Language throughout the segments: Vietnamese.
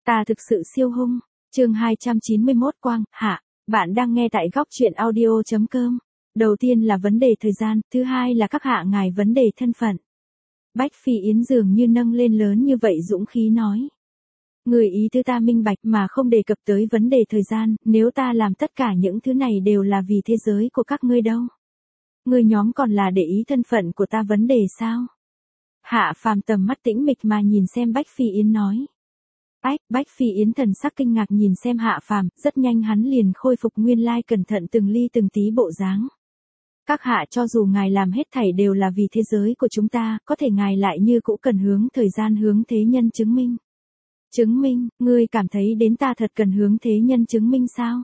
Ta thực sự siêu hung. Chương 291 Quang, Hạ, bạn đang nghe tại góc truyện audio.com. Đầu tiên là vấn đề thời gian, thứ hai là các hạ ngài vấn đề thân phận. Bách Phi Yến dường như nâng lên lớn như vậy dũng khí nói. Người ý tứ ta minh bạch mà không đề cập tới vấn đề thời gian, nếu ta làm tất cả những thứ này đều là vì thế giới của các ngươi đâu. Ngươi nhóm còn là để ý thân phận của ta vấn đề sao? Hạ Phàm tầm mắt tĩnh mịch mà nhìn xem Bách Phi Yến nói. Bách Phi Yến thần sắc kinh ngạc nhìn xem Hạ Phàm, rất nhanh hắn liền khôi phục nguyên lai cẩn thận từng ly từng tí bộ dáng. Các hạ cho dù ngài làm hết thảy đều là vì thế giới của chúng ta, có thể ngài lại như cũ cần hướng thời gian hướng thế nhân chứng minh. Chứng minh, ngươi cảm thấy đến ta thật cần hướng thế nhân chứng minh sao?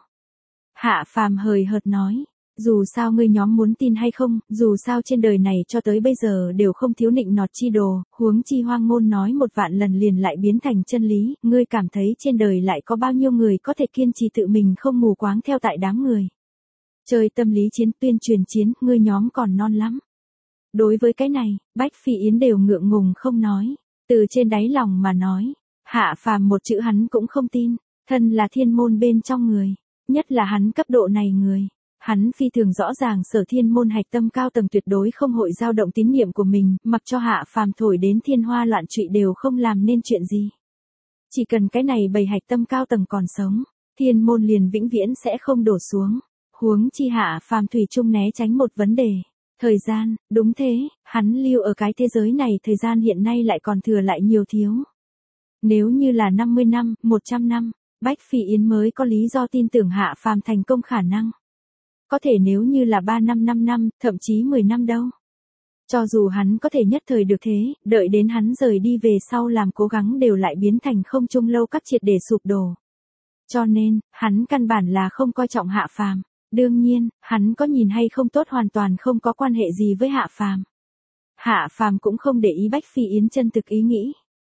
Hạ Phàm hời hợt nói. Dù sao ngươi nhóm muốn tin hay không, dù sao trên đời này cho tới bây giờ đều không thiếu nịnh nọt chi đồ, huống chi hoang ngôn nói một vạn lần liền lại biến thành chân lý, ngươi cảm thấy trên đời lại có bao nhiêu người có thể kiên trì tự mình không mù quáng theo tại đám người. Chơi tâm lý chiến tuyên truyền chiến, ngươi nhóm còn non lắm. Đối với cái này, Bách Phi Yến đều ngượng ngùng không nói, từ trên đáy lòng mà nói, Hạ Phàm một chữ hắn cũng không tin, thân là thiên môn bên trong người, nhất là hắn cấp độ này người. Hắn phi thường rõ ràng Sở Thiên môn hạch tâm cao tầng tuyệt đối không hội dao động tín niệm của mình, mặc cho Hạ Phàm thổi đến thiên hoa loạn trụy đều không làm nên chuyện gì. Chỉ cần cái này bầy hạch tâm cao tầng còn sống, thiên môn liền vĩnh viễn sẽ không đổ xuống. Huống chi Hạ Phàm thủy chung né tránh một vấn đề. Thời gian, đúng thế, hắn lưu ở cái thế giới này thời gian hiện nay lại còn thừa lại nhiều thiếu. Nếu như là 50 năm, 100 năm, Bách Phi Yến mới có lý do tin tưởng Hạ Phàm thành công khả năng. Có thể nếu như là 3 năm 5 năm, thậm chí 10 năm đâu. Cho dù hắn có thể nhất thời được thế, đợi đến hắn rời đi về sau làm cố gắng đều lại biến thành không trung lâu các triệt để sụp đổ. Cho nên, hắn căn bản là không coi trọng Hạ Phàm. Đương nhiên, hắn có nhìn hay không tốt hoàn toàn không có quan hệ gì với Hạ Phàm. Hạ Phàm cũng không để ý Bách Phi Yến chân thực ý nghĩ.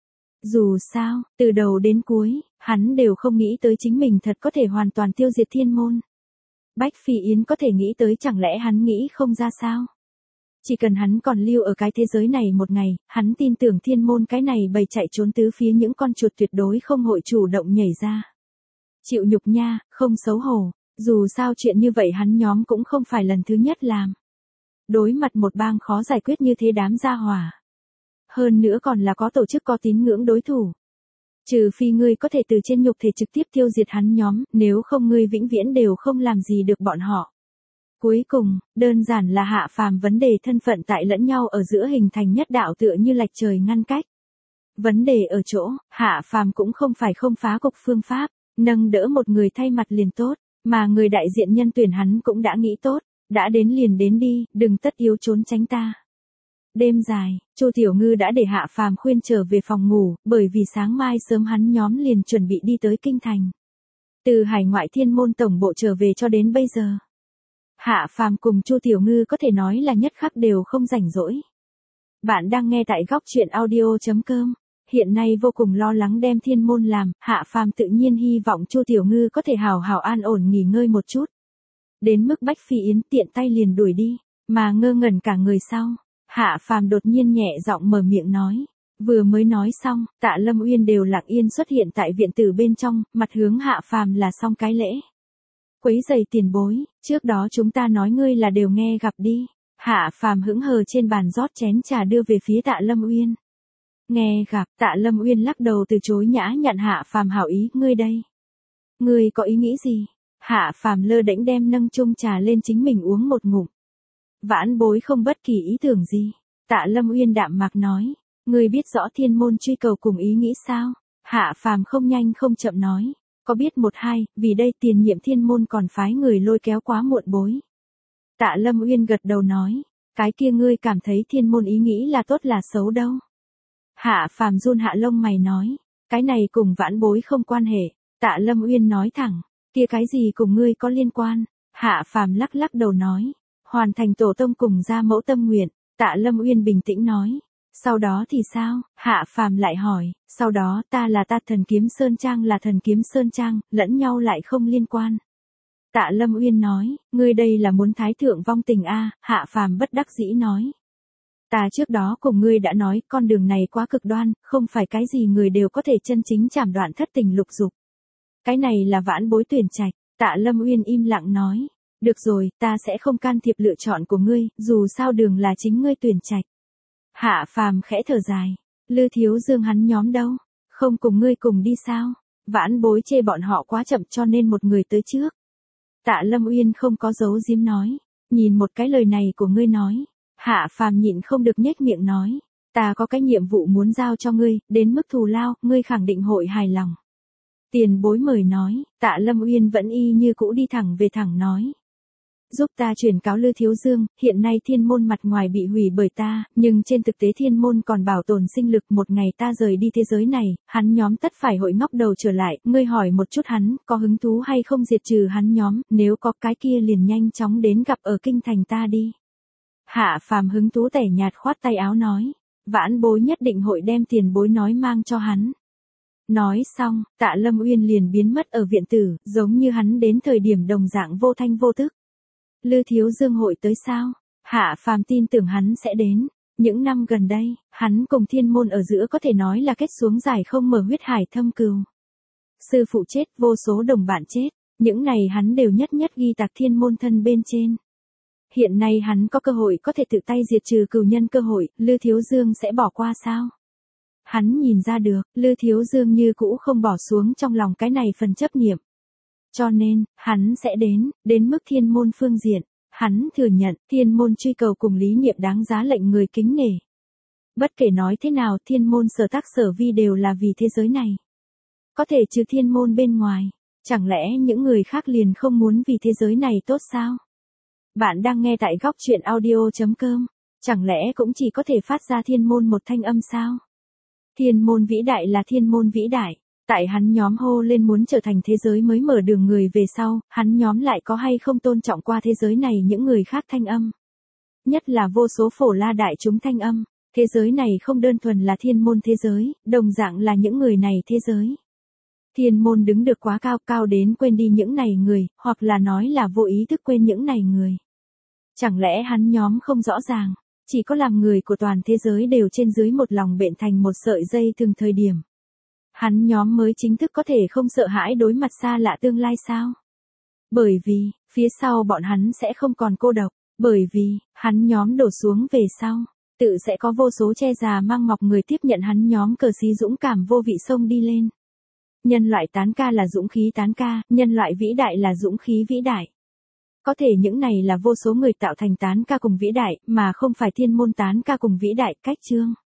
Dù sao, từ đầu đến cuối, hắn đều không nghĩ tới chính mình thật có thể hoàn toàn tiêu diệt thiên môn. Bách Phi Yến có thể nghĩ tới chẳng lẽ hắn nghĩ không ra sao? Chỉ cần hắn còn lưu ở cái thế giới này một ngày, hắn tin tưởng thiên môn cái này bầy chạy trốn tứ phía những con chuột tuyệt đối không hội chủ động nhảy ra. Chịu nhục nha, không xấu hổ, dù sao chuyện như vậy hắn nhóm cũng không phải lần thứ nhất làm. Đối mặt một bang khó giải quyết như thế đám gia hỏa. Hơn nữa còn là có tổ chức có tín ngưỡng đối thủ. Trừ phi ngươi có thể từ trên nhục thể trực tiếp tiêu diệt hắn nhóm, nếu không ngươi vĩnh viễn đều không làm gì được bọn họ. Cuối cùng, đơn giản là Hạ Phàm vấn đề thân phận tại lẫn nhau ở giữa hình thành nhất đạo tựa như lạch trời ngăn cách. Vấn đề ở chỗ, Hạ Phàm cũng không phải không phá cục phương pháp, nâng đỡ một người thay mặt liền tốt, mà người đại diện nhân tuyển hắn cũng đã nghĩ tốt, đã đến liền đến đi, đừng tất yếu trốn tránh ta. Đêm dài, Chu Tiểu Ngư đã để Hạ Phàm khuyên trở về phòng ngủ, bởi vì sáng mai sớm hắn nhóm liền chuẩn bị đi tới kinh thành. Từ hải ngoại thiên môn tổng bộ trở về cho đến bây giờ. Hạ Phàm cùng Chu Tiểu Ngư có thể nói là nhất khắc đều không rảnh rỗi. Bạn đang nghe tại góc truyện audio.com. Hiện nay vô cùng lo lắng đem thiên môn làm, Hạ Phàm tự nhiên hy vọng Chu Tiểu Ngư có thể hào hào an ổn nghỉ ngơi một chút. Đến mức Bách Phi Yến tiện tay liền đuổi đi, mà ngơ ngẩn cả người sau. Hạ Phàm đột nhiên nhẹ giọng mở miệng nói. Vừa mới nói xong, Tạ Lâm Uyên đều lặng yên xuất hiện tại viện tử bên trong, mặt hướng Hạ Phàm là xong cái lễ. Quấy giày tiền bối, trước đó chúng ta nói ngươi là đều nghe gặp đi. Hạ Phàm hững hờ trên bàn rót chén trà đưa về phía Tạ Lâm Uyên. Nghe gặp, Tạ Lâm Uyên lắc đầu từ chối nhã nhặn Hạ Phàm hảo ý, ngươi đây. Ngươi có ý nghĩ gì? Hạ Phàm lơ đễnh đem nâng chung trà lên chính mình uống một ngụm. Vãn bối không bất kỳ ý tưởng gì. Tạ Lâm Uyên đạm mạc nói. Ngươi biết rõ thiên môn truy cầu cùng ý nghĩ sao? Hạ Phàm không nhanh không chậm nói. Có biết một hai, vì đây tiền nhiệm thiên môn còn phái người lôi kéo quá muộn bối. Tạ Lâm Uyên gật đầu nói. Cái kia ngươi cảm thấy thiên môn ý nghĩ là tốt là xấu đâu? Hạ Phàm run hạ lông mày nói. Cái này cùng vãn bối không quan hệ. Tạ Lâm Uyên nói thẳng. Kia cái gì cùng ngươi có liên quan? Hạ Phàm lắc lắc đầu nói. Hoàn thành tổ tông cùng ra mẫu tâm nguyện, Tạ Lâm Uyên bình tĩnh nói. Sau đó thì sao? Hạ Phàm lại hỏi, sau đó ta là ta thần kiếm Sơn Trang là thần kiếm Sơn Trang, lẫn nhau lại không liên quan. Tạ Lâm Uyên nói, ngươi đây là muốn thái thượng vong tình a? Hạ Phàm bất đắc dĩ nói. Ta trước đó cùng ngươi đã nói, con đường này quá cực đoan, không phải cái gì người đều có thể chân chính chảm đoạn thất tình lục dục. Cái này là vãn bối tuyển trạch. Tạ Lâm Uyên im lặng nói. Được rồi, ta sẽ không can thiệp lựa chọn của ngươi, dù sao đường là chính ngươi tuyển trạch. Hạ Phàm khẽ thở dài. Lư Thiếu Dương hắn nhóm đâu? Không cùng ngươi cùng đi sao? Vãn bối chê bọn họ quá chậm cho nên một người tới trước. Tạ Lâm Uyên không có giấu giếm nói. Nhìn một cái lời này của ngươi nói. Hạ Phàm nhịn không được nhếch miệng nói. Ta có cái nhiệm vụ muốn giao cho ngươi, đến mức thù lao, ngươi khẳng định hội hài lòng. Tiền bối mời nói, Tạ Lâm Uyên vẫn y như cũ đi thẳng về thẳng nói. Giúp ta truyền cáo Lư Thiếu Dương, hiện nay thiên môn mặt ngoài bị hủy bởi ta, nhưng trên thực tế thiên môn còn bảo tồn sinh lực, một ngày ta rời đi thế giới này, hắn nhóm tất phải hội ngóc đầu trở lại, ngươi hỏi một chút hắn, có hứng thú hay không diệt trừ hắn nhóm, nếu có cái kia liền nhanh chóng đến gặp ở kinh thành ta đi. Hạ Phàm hứng thú tẻ nhạt khoát tay áo nói, vãn bối nhất định hội đem tiền bối nói mang cho hắn. Nói xong, Tạ Lâm Uyên liền biến mất ở viện tử, giống như hắn đến thời điểm đồng dạng vô thanh vô tức. Lư Thiếu Dương hội tới sao? Hạ Phàm tin tưởng hắn sẽ đến. Những năm gần đây, hắn cùng thiên môn ở giữa có thể nói là kết xuống dài không mở huyết hải thâm cừu. Sư phụ chết, vô số đồng bạn chết, những này hắn đều nhất nhất ghi tạc thiên môn thân bên trên. Hiện nay hắn có cơ hội có thể tự tay diệt trừ cừu nhân cơ hội, Lư Thiếu Dương sẽ bỏ qua sao? Hắn nhìn ra được, Lư Thiếu Dương như cũ không bỏ xuống trong lòng cái này phần chấp niệm. Cho nên, hắn sẽ đến mức thiên môn phương diện, hắn thừa nhận, thiên môn truy cầu cùng lý niệm đáng giá lệnh người kính nể. Bất kể nói thế nào, thiên môn sở tác sở vi đều là vì thế giới này. Có thể trừ thiên môn bên ngoài, chẳng lẽ những người khác liền không muốn vì thế giới này tốt sao? Bạn đang nghe tại góc truyện audio.com, chẳng lẽ cũng chỉ có thể phát ra thiên môn một thanh âm sao? Thiên môn vĩ đại là thiên môn vĩ đại. Tại hắn nhóm hô lên muốn trở thành thế giới mới mở đường người về sau, hắn nhóm lại có hay không tôn trọng qua thế giới này những người khác thanh âm. Nhất là vô số phổ la đại chúng thanh âm, thế giới này không đơn thuần là thiên môn thế giới, đồng dạng là những người này thế giới. Thiên môn đứng được quá cao, cao đến quên đi những này người, hoặc là nói là vô ý thức quên những này người. Chẳng lẽ hắn nhóm không rõ ràng, chỉ có làm người của toàn thế giới đều trên dưới một lòng bện thành một sợi dây từng thời điểm. Hắn nhóm mới chính thức có thể không sợ hãi đối mặt xa lạ tương lai sao? Bởi vì, phía sau bọn hắn sẽ không còn cô độc, bởi vì, hắn nhóm đổ xuống về sau, tự sẽ có vô số che già mang mọc người tiếp nhận hắn nhóm cờ xí dũng cảm vô vị sông đi lên. Nhân loại tán ca là dũng khí tán ca, nhân loại vĩ đại là dũng khí vĩ đại. Có thể những này là vô số người tạo thành tán ca cùng vĩ đại, mà không phải thiên môn tán ca cùng vĩ đại, cách chương.